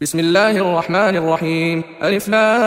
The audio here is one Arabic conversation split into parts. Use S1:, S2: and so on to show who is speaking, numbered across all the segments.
S1: بسم الله الرحمن الرحيم. ألف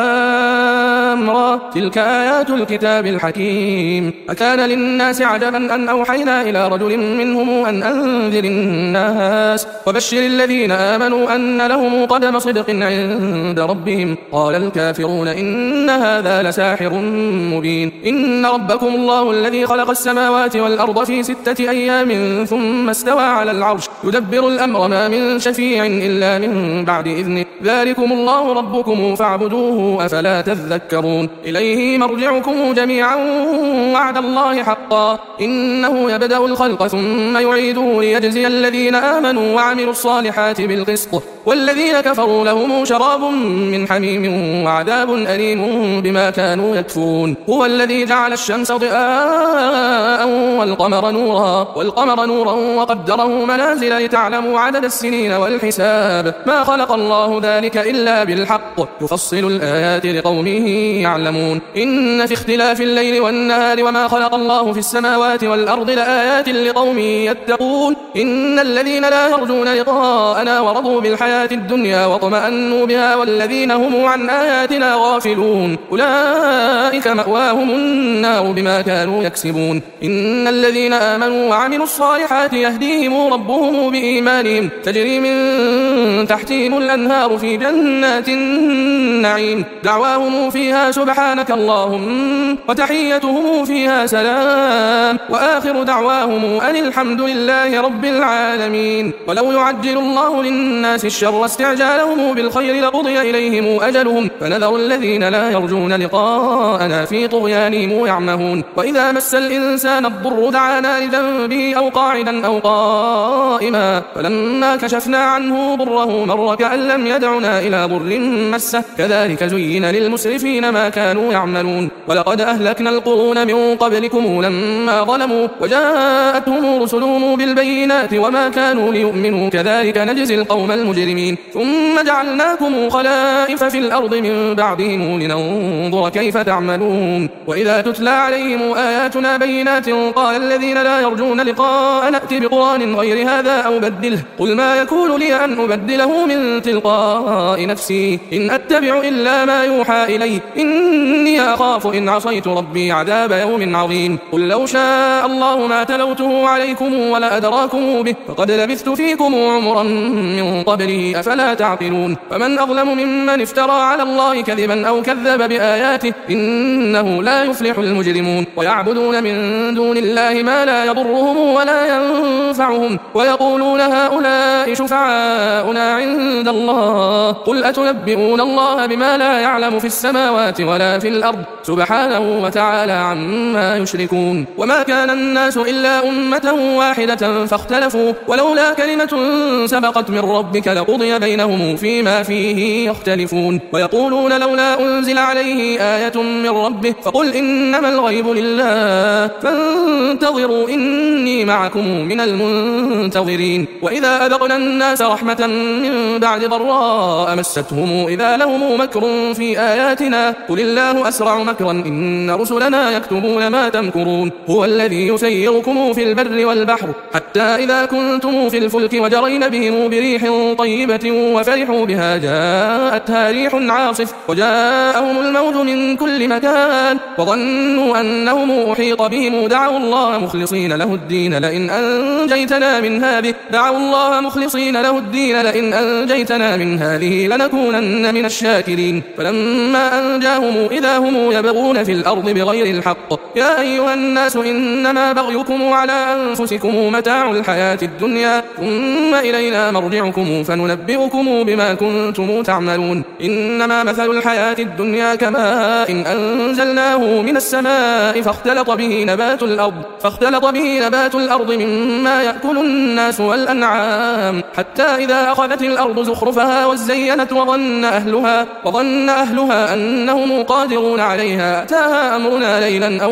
S1: لام را. تلك آيات الكتاب الحكيم. أكان للناس عجبا أن أوحينا إلى رجل منهم أن أنذر الناس وبشر الذين آمنوا أن لهم قدم صدق عند ربهم. قال الكافرون إن هذا لساحر مبين. إن ربكم الله الذي خلق السماوات والأرض في 6 أيام ثم استوى على العرش يدبر الأمر ما من شفيع إلا من بعد إذنه. ذلكم الله ربكم فاعبدوه أفلا تذكرون. إليه مرجعكم جميعا وعد الله حقا إنه يبدأ الخلق ثم يعيده ليجزي الذين آمنوا وعملوا الصالحات بالقسط والذين كفروا لهم شراب من حميم وعذاب أليم بما كانوا يكفرون. هو الذي جعل الشمس ضياء والقمر نورا وقدره منازل لتعلموا عدد السنين والحساب ما خلق الله ذلك إلا بالحق يفصل الآيات لقوم يعلمون. إن في اختلاف الليل والنهار وما خلق الله في السماوات والأرض لآيات لقوم يتقون. إن الذين لا يرجون لقاءنا ورضوا بالحياة الدنيا واطمأنوا بها والذين هم عن آياتنا غافلون أولئك مأواهم النار بما كانوا يكسبون. إن الذين آمنوا وعملوا الصالحات يهديهم ربهم بإيمانهم تجري من تحتهم الأنهار في جنات النعيم دعواهم فيها سبحانك اللهم وتحيتهم فيها سلام وآخر دعواهم أن الحمد لله رب العالمين. ولو يعجل الله للناس الشر استعجالهم بالخير لقضي إليهم أجلهم فنذر الذين لا يرجون لقاءنا في طغيانهم يعمهون. وإذا مس الإنسان الضر دعانا لذنبه أو قاعدا أو قائما فلما كشفنا عنه ضره مر كأن لم يدعنا إلى ضر مسه كذلك زين للمسرفين ما كانوا يعملون. ولقد أهلكنا القرون من قبلكم لما ظلموا وجاءتهم رسلهم بالبينات وما كانوا ليؤمنوا كذلك نجزي القوم المجرمين. ثم جعلناكم خلائف في الأرض من بعدهم لننظر كيف تعملون. وإذا تتلى عليهم آياتنا بينات قال الذين لا يرجون لقاء نأتي بقرآن غير هذا أو بدله قل ما يكون لي أن أبدله من تلقاء نفسي إن أتبع إلا ما يوحى إلي إني أخاف إن عصيت ربي عذاب يوم عظيم. قل لو شاء الله ما تلوته عليكم ولا أدراكم به فقد لبثت فيكم عمرا من قبله أفلا تعقلون. فمن أظلم ممن افترى على الله كذبا أو كذب بآياته إنه لا يفلح المجرمون. ويعبدون من دون الله ما لا يضرهم ولا ينفعهم ويقولون هؤلاء شفعاؤنا عند الله قل أتنبئون الله بما لا يعلم في السماوات ولا في الأرض سبحانه وتعالى عما يشركون. وما كان الناس إلا أمة واحدة فاختلفوا ولولا كلمة سبقت من ربك لقضي بينهم فيما فيه يختلفون. ويقولون لولا أنزل عليه آية من ربه فقل إنما الغيب لله فانتظروا إني معكم من المنتظرين. وإذا أذقنا الناس رحمة من بعد ضراء مستهم إذا لهم مكر في آياتنا قل الله أسرع مكرا إن رسلنا يكتبون ما تمكرون. هو الذي يسيركم في البر والبحر حتى إذا كنتم في الفلك وجرين بهم بريح طيبة وفرحوا بها جاءتها ريح عاصف وجاءهم الموج من كل مكان وظنوا أنهم أحيط بهم دعوا الله مخلصين له الدين لئن أنجيتنا من هذه أنجيتنا من هذه لنكونن من الشاكرين. فلما أنجاهم إذا هم يبغون في الأرض بغير الحق يا أيها الناس إنما بغيكم على أنفسكم متاع الحياة الدنيا ثم إلينا مرجعكم فننبئكم بما كنتم تعملون. إنما مثل الحياة الدنيا كماء إن أنزلناه من السماء فاختلط به نبات الأرض مما يأكل الناس والأنعام حتى إذا أخذت الأرض زخرفها وزينت وظن أهلها أنهم قادرون عليها أتاها أمرنا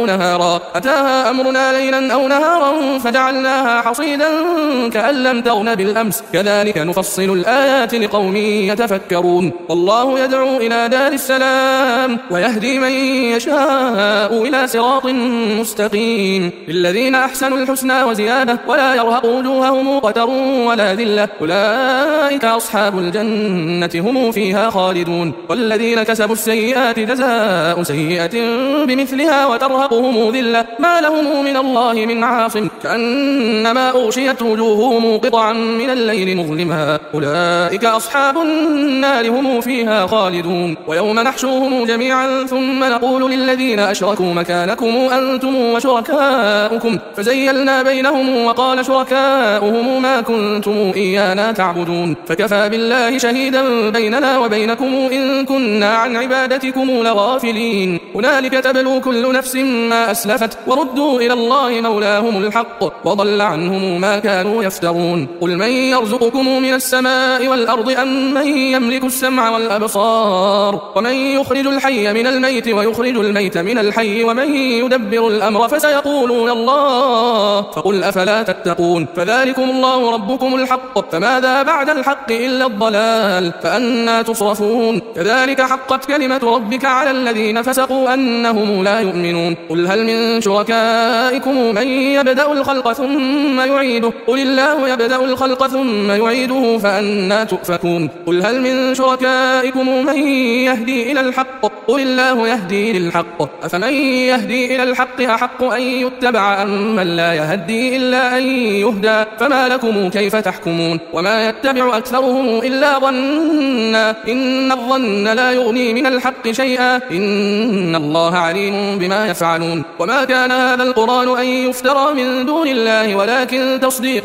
S1: ليلا أو نهارا فجعلناها حصيدا كأن لم تغن بالأمس كذلك نفصل الآيات لقوم يتفكرون. والله والله يدعو إلى دار السلام ويهدي من يشاء إلى صراط مستقيم. للذين أحسنوا الحسنى وزيادة ولا يرهق وجوههم قتر ولا ذلة أولئك أصحاب الجنة هم فيها خالدون. والذين كسبوا السيئات جزاء سيئة بمثلها وترهقهم ذلة ما لهم من الله من عاصم كأنما أغشيت وجوههم قطعا من الليل مظلما أولئك أصحاب النار هم فيها خالدون. ويوم نحشرهم جميعا ثم نقول للذين أشركوا مكانكم أنتم وشركاؤكم فزيلنا بينهم وقال شركاؤهم ما كنتم إيانا تعبدون فكفى بالله شهيدا بيننا وبينكم إن كنا عن عبادتكم لغافلين. هنالك تبلو كل نفس ما أسلفت وردوا إلى الله مولاهم الحق وضل عنهم ما كانوا يفترون. قل من يرزقكم من السماء والأرض أم من يملك السمع والأبصار ومن يخرج الحي من الميت ويخرج الميت من الحي ومن يدبر الأمر فسيقولون الله فقل أفلا تتقون. فذلكم الله ربكم الحق فماذا بعد الحق إلا الضلال فأنى تصرفون. كذلك حقت كلمة ربك على الذين فسقوا أنهم لا يؤمنون. قل هل من شركائكم من يبدأ الخلق ثم يعيده قل الله يبدأ الخلق ثم يعيده فأنى تؤفكون. قل هل من شركائكم من يهدي إلى الحق قل الله يهدي للحق أفمن يهدي إلى الحق أحق أن يتبع أم من لا يهدي إلا أن يهدى فما لكم كيف تحكمون. وما يتبع أكثرهم إلا ظنا إن الظن لا يغني من الحق شيئا إن الله عليم بما يفعلون. وما كان هذا القرآن أن يفترى من دون الله ولكن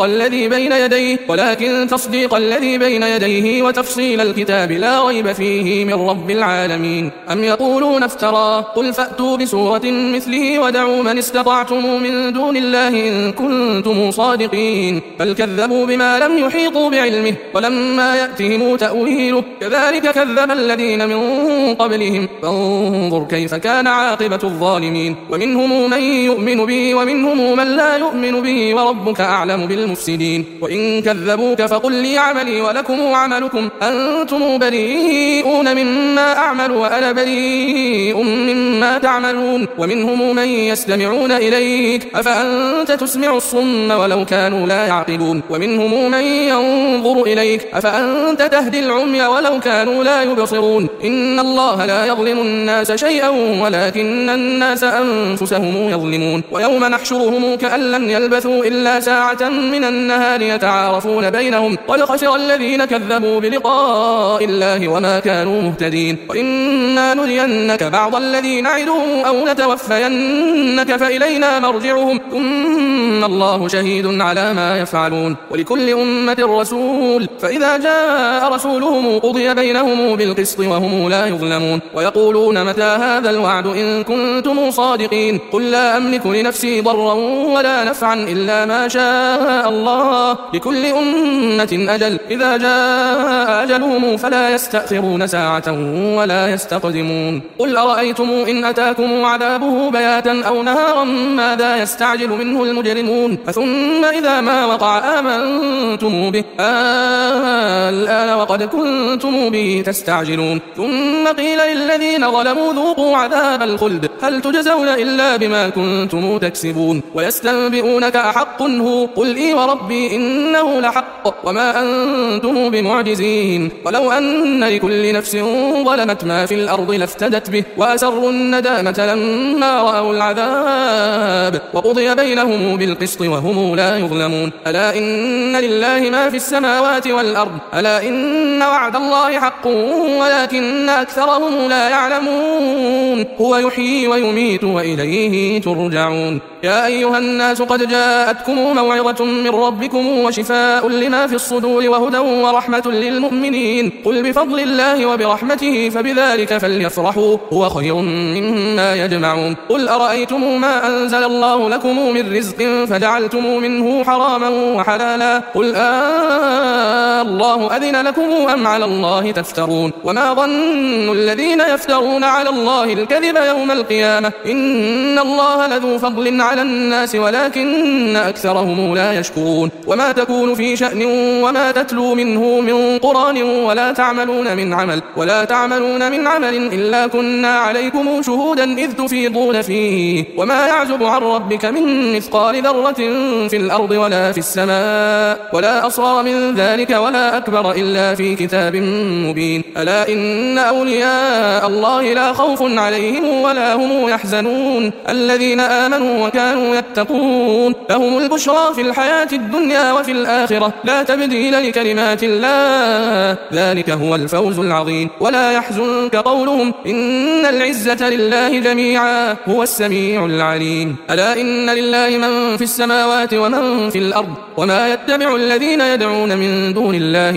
S1: تصديق الذي بين يديه وتفصيل الكتاب لا ريب فيه من رب العالمين. أم يقولون افترى قل فأتوا بسورة مثله ودعوا من استطعتم من دون الله إن كنتم صادقين بل كذبوا بما لم يحيطوا بعلمه ولما يأتهم تأويله كذلك كذب الذين من قبلهم فانظر كيف كان عاقبة الظالمين. ومنهم من يؤمن به ومنهم من لا يؤمن به وربك أعلم بالمفسدين. وإن كذبوك فقل لي عملي ولكم عملكم أنتم بريئون مما أعمل وأنا بريء مما تعملون. ومنهم من يستمعون إليك أفأنت تسمع الصم ولو كانوا لا يعقلون. ومنهم من ينظر إليك أفأنت تهدي العمي ولو كانوا لا يبصرون. إن الله لا يظلم الناس شيئا ولكن الناس أنفسهم يظلمون. ويوم نحشرهم كأن لم يلبثوا إلا ساعة من النهار يتعارفون بينهم قد خسر الذين كذبوا بلقاء الله وما كانوا مهتدين. وإنا نرينك بعض الذي نعدهم أو نتوفينك فإلينا مرجعهم ثم الله شهيد على ما يفعلون. ولكل أمة رسول فإذا جاء رسولهم قضي بينهم بالقسط وهم لا يظلمون. ويقولون متى هذا الوعد إن كنتم صادقين قل لا أملك لنفسي ضرا ولا نفعا إلا ما شاء الله لكل أمة أجل إذا جاء أجلهم فلا يستأخرون ساعة ولا يستقدمون. قل أرأيتم إن أتاكم عذابه بياتا أو نهارا ماذا يستعجل منه المجرمون ثم إذا ما وقع آمنتم به الآن وقد كنتم به تستعجلون. ثم قيل للذين ظلموا ذوقوا عذاب الخلد هل تجزون إلا بما كنتم تكسبون. ويستنبئونك أحق هو قل إي وربي إنه لحق وما أنتم بمعجزين. ولو أن لكل نفس ظلمت ما في الأرض لافتدت به وأسروا الندامة لما رأوا العذاب وقضي بينهم بالقسط وهم لا يظلمون. ألا إن لله ما في السماوات والأرض ألا إن وعد الله حق ولكن أكثرهم لا يعلمون. هو يحيي ويميت وإليه ترجعون. يا أيها الناس قد جاءتكم موعظة من ربكم وشفاء لما في الصدور وهدى ورحمة للمؤمنين. قل بفضل الله وبرحمته فبذلك فليفرحوا هو خير مما يجمعون. قل أرأيتم ما أنزل الله لكم من رزق فجعلتم منه حراما وحلالا قل الله أذن لكم أم على الله تفترون. وما ظن الذين يفترون على الله الكذب يوم القيامة إن الله لذو فضل على الناس ولكن أكثرهم لا يشكرون. وما تكون في شأن وما تتلو منه من قرآن ولا تعملون من عمل ولا تعملون من عمل إلا كنا عليكم شهودا إذ تفيضون فيه وما يعزب عن ربك من مثقال ذرة في الأرض ولا في السماء ولا أصغر من ذلك ولا أكبر إلا في كتاب مبين ألا إن أولياء الله لا خوف عليهم ولا هم يحزنون الذين آمنوا وكانوا يتقون لهم البشرى في الحياة الدنيا وفي الآخرة لا تبديل لكلمات الله ذلك هو الفوز العظيم ولا يحزنك قولهم إن العزة لله جميعا هو السميع العليم ألا إن لله من في السماوات ومن في الأرض وما يتبع الذين يدعون من دون الله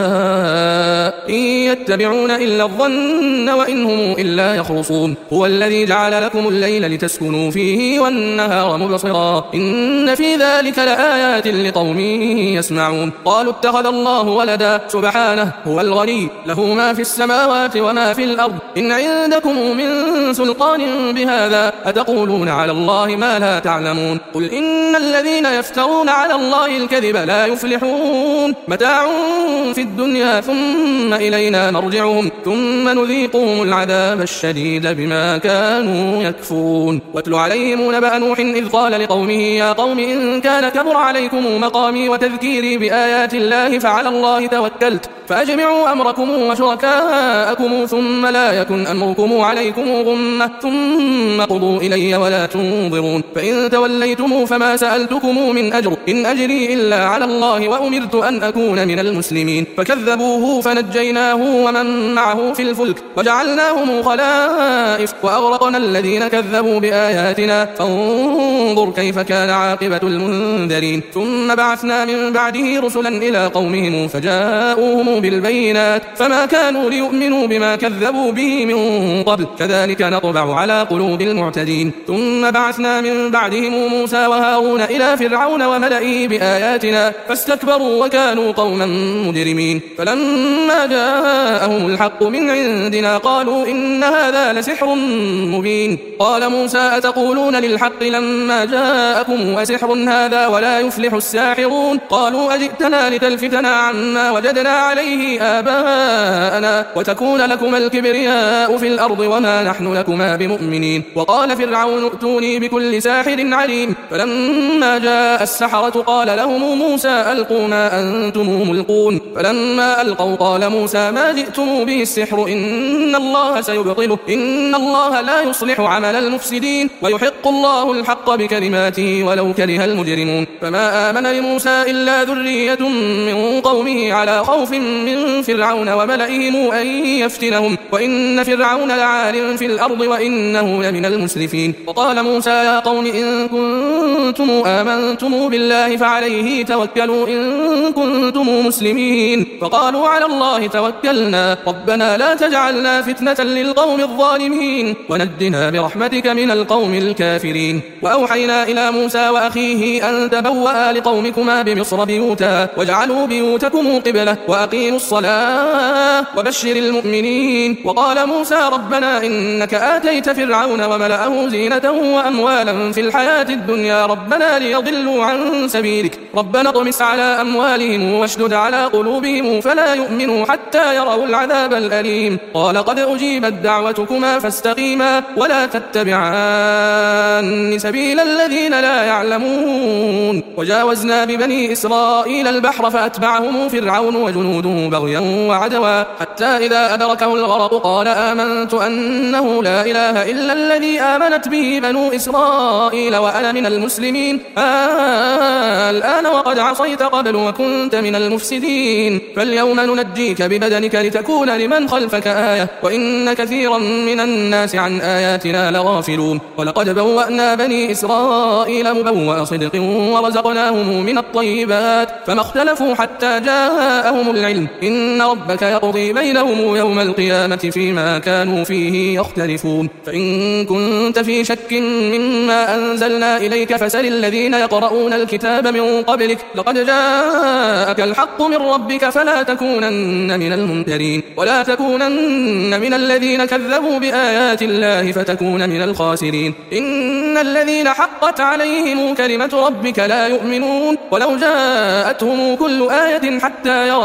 S1: شركاء إن يتبعون إلا الظن وإن هم إلا يخرصون هو الذي جعل لكم الليل لتسكنوا فيه والنهار مبصرا إن في ذلك لآيات لقوم يسمعون قالوا اتخذ الله ولدا سبحانه هو الغني له ما في السماوات وما في الأرض إن عندكم من سلطان بهذا أتقولون على الله ما لا تعلمون قل إن الذين يفترون على الله الكذب لا يفلحون متاع في الدنيا ثم إلينا مرجعهم ثم نذيقهم العذاب الشديد بما كانوا يكفرون واتل عليهم نبأ نوح إذ قال لقومه يا قوم إن كان كبر عليكم مقامي وتذكيري بآيات الله فعلى الله توكلت فأجمعوا أمركم وشركاءكم ثم لا يكن أمركم عليكم غمة ثم قضوا إلي ولا تنظرون فإن توليتم فما سألتكم من أجر إن أجري إلا على الله وأمرت أن أكون من المسلمين فكذبوه فنجيناه ومن معه في الفلك وجعلناهم خلائف وأغرقنا الذين كذبوا بآياتنا فانظر كيف كان عاقبة المنذرين ثم بعثنا من بعده رسلا إلى قومهم فجاءوهم بالبينات فما كانوا ليؤمنوا بما كذبوا به من قبل كذلك نطبع على قلوب المعتدين ثم بعثنا من بعدهم موسى وهارون إلى فرعون وملئه بآياتنا فاستكبروا وكانوا قوما مجرمين فلما جاءهم الحق من عندنا قالوا إن هذا لسحر مبين قال موسى أتقولون للحق لما جاءكم أسحر هذا ولا يفلح الساحرون قالوا أجئتنا لتلفتنا عما وجدنا عليه آباءنا وتكون لكما الكبرياء في الأرض وما نحن لكما بمؤمنين وقال فرعون ائتوني بكل ساحر عليم فلما جاء السحرة قال لهم موسى ألقوا ما أنتم ملقون فلما ألقوا قال موسى ما جئتم به السحر إن الله سيبطله إن الله لا يصلح عمل المفسدين ويحق الله الحق بكلماته ولو كره المجرمون فما آمن لموسى إلا ذرية من قومه على خوف من فرعون وملئهم أن يفتنهم وإن فرعون لعال في الأرض وإنه لمن المسرفين وقال موسى يا قوم إن كنتم آمنتم بالله فعليه توكلوا إن كنتم مسلمين فقالوا على الله توكلنا ربنا لا تجعلنا فتنة للقوم الظالمين ونجنا برحمتك من القوم الكافرين وأوحينا إلى موسى وأخيه أن تبوأ لقومكما بمصر بيوتا واجعلوا بيوتكم قبلة وأقيموا الصلاة وبشر المؤمنين وقال موسى ربنا إنك آتيت فرعون وملأه زينة وأموالا في الحياة الدنيا ربنا ليضلوا عن سبيلك ربنا اطمس على أموالهم واشدد على قلوبهم فلا يؤمنوا حتى يروا العذاب الأليم قال قد أجيبت دعوتكما فاستقيما ولا تتبعان سبيل الذين لا يعلمون وجاوزنا ببني إسرائيل البحر فأتبعهم فرعون وجنوده بغيا وعدوا حتى إذا أدركه الغرق قال آمنت أنه لا إله إلا الذي آمنت به بنو إسرائيل وأنا من المسلمين الآن وقد عصيت قبل وكنت من المفسدين فاليوم ننجيك ببدنك لتكون لمن خلفك آية وإن كثيرا من الناس عن آياتنا لغافلون ولقد بوأنا بني إسرائيل مبوأ صدق ورزقناهم من الطيبات فما اختلفوا حتى جاءهم العلم إن ربك يقضي بينهم يوم القيامة فيما كانوا فيه يختلفون فإن كنت في شك مما أنزلنا إليك فسل الذين يقرؤون الكتاب من قبلك لقد جاءك الحق من ربك فلا تكونن من الممترين ولا تكونن من الذين كذبوا بآيات الله فتكون من الخاسرين إن الذين حقت عليهم كلمة ربك لا يؤمنون ولو جاءتهم كل آية حتى يروا العذاب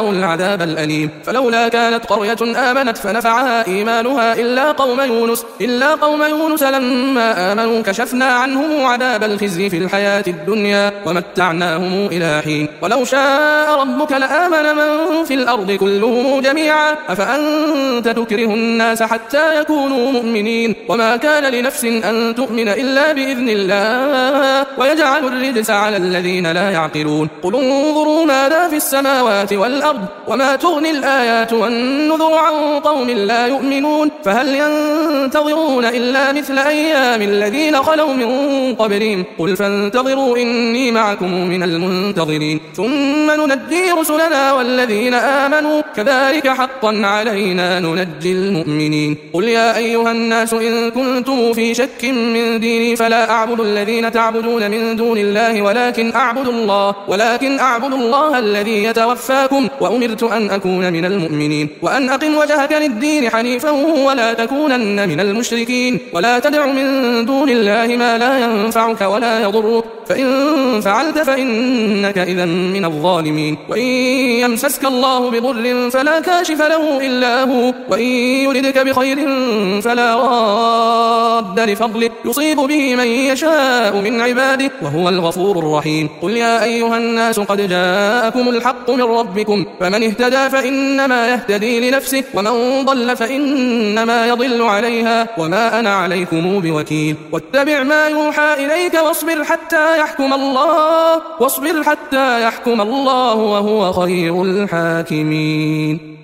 S1: العذاب الأليم. فلولا كانت قرية آمنت فنفعها إيمانها إلا قوم يونس لما آمنوا كشفنا عنهم عذاب الخزي في الحياة الدنيا ومتعناهم إلى حين. ولو شاء ربك لآمن من في الأرض كلهم جميعا أفأنت تكره الناس حتى يكونوا مؤمنين. وما كان لنفس أن تؤمن إلا بإذن الله ويجعل الرجس على الذين لا يعقلون. قل انظروا ماذا في السماوات والأرض وما تغني الآيات والنذر عن قوم لا يؤمنون. فهل ينتظرون إلا مثل أيام الذين خلوا من قبلهم قل فانتظروا إني معكم من المنتظرين ثم ننجي رسلنا والذين آمنوا كذلك حقا علينا ننجي المؤمنين. قل يا أيها الناس إن كنتم في شك من ديني فلا أعبد الذين تعبدون من دون الله ولكن أعبد الله الذي يتوفاكم وأمرت أن أكون من المؤمنين. وأن أقم وجهك للدين حنيفا ولا تكونن من المشركين. ولا تدع من دون الله ما لا ينفعك ولا يضرك فإن فعلت فإنك إذا من الظالمين. وإن يمسسك الله بضر فلا كاشف له إلا هو وإن يردك بخير فلا راد لفضله يصيب به من يشاء من عباده وهو الغفور الرحيم. قل يا أيها الناس قد جاءكم الحق من ربكم فمن اهتدى فإنما يهتدي لنفسه ومن ضل فإنما يضل عليها وما أنا عليكم بوكيل. واتبع ما يوحى إليك واصبر حتى يحكم الله وهو خير الحاكمين.